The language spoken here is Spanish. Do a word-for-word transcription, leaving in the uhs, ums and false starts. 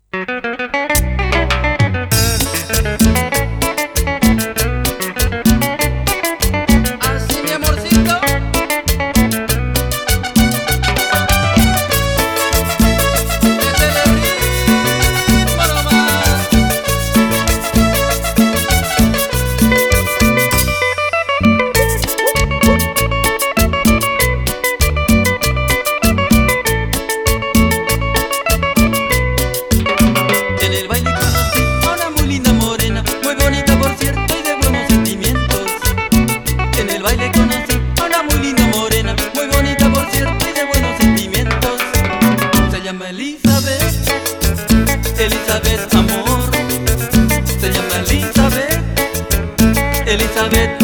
Así, mi amorcito. Métele ritmo nomás. En el baile conocí a una muy linda morena, muy bonita por cierto y de buenos sentimientos. En el baile conocí a una muy linda morena, muy bonita por cierto y de buenos sentimientos. Se llama Elizabeth, Elizabeth amor. Se llama Elizabeth, Elizabeth